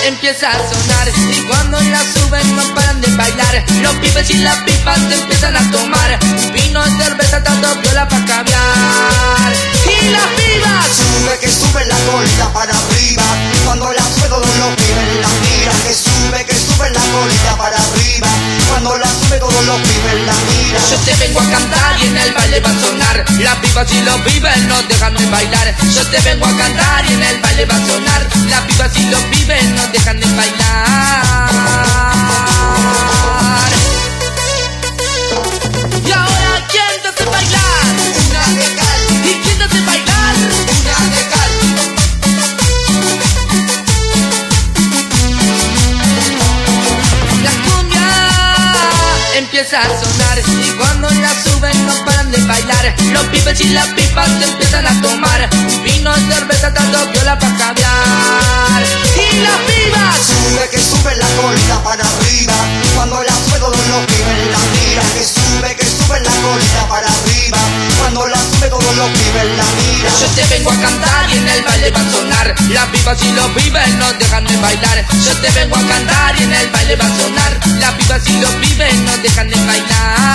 empieza a sonar y cuando la suben no paran de bailar. Los pibes y las pipas se empiezan a tomar vino, cerveza, tanto viola pa' cambiar. Y las pibas sube, que sube la colita para arriba. Cuando la sube todos los pibes la miran. Que sube la colita para arriba. Cuando la sube todos los pibes la miran. Yo te vengo a cantar y en el baile va a sonar. Las pibas y los pibes no dejan de bailar. Yo te vengo a cantar y en el baile va a sonar. Las pibas y los pibes no dejan de bailar. Y ahora, ¿quién te hace bailar? Una de cal, ¿Y quién te hace bailar? una de cal. La cumbia empieza a sonar y cuando la suben no paran de bailar. Los pibes y las pipas se empiezan a tomar vino, cerveza, tanto viola pa' cambiar. Y las pibas Sube, que sube la colita para arriba. Cuando la sube todos los pibes la miran. Que sube la colita para arriba. Cuando la sube todos los pibes la miran. yo te vengo a cantar y en el baile va a sonar. Las pibas y los pibes no dejan de bailar. Yo te vengo a cantar y en el baile va a sonar. Las pibas y los pibes no dejan de bailar.